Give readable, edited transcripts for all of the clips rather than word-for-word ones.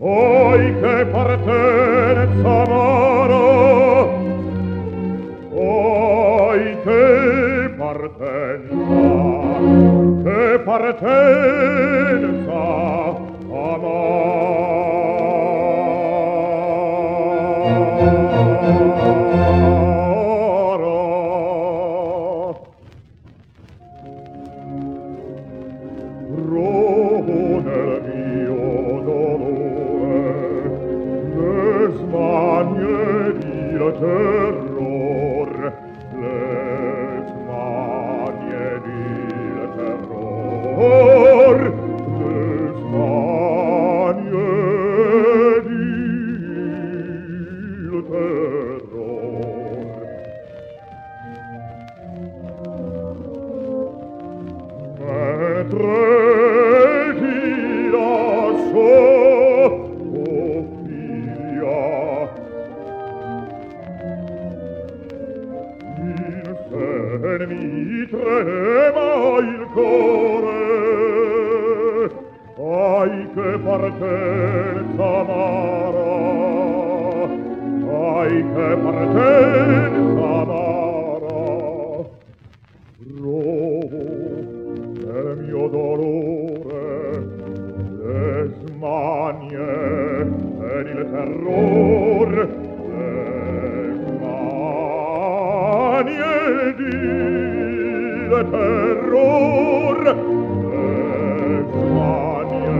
Oi che partenza amara, oi che partenza amara. Trovo nel mio dolore le smanie del terror, le smanie del terror, le smanie del terror. Mentre ti lascio, oh figlia, in sen mi trema il cuore. Ai che partenza amara, ai che partenza amara. Trovo nel mio dolore le smanie ed il terror, le smanie ed il terror, le smanie.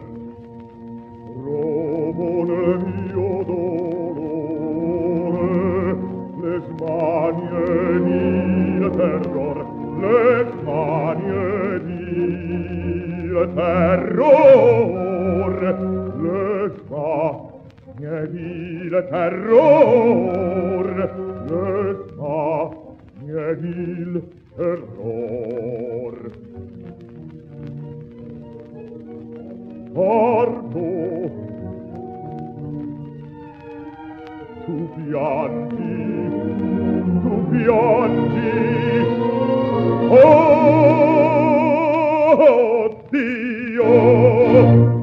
Trovo nel mio dolore le smanie ed il terror, le smanie il terror, le smanie il terror, le smanie il terror. Ardo, tu piangi, oh Dio,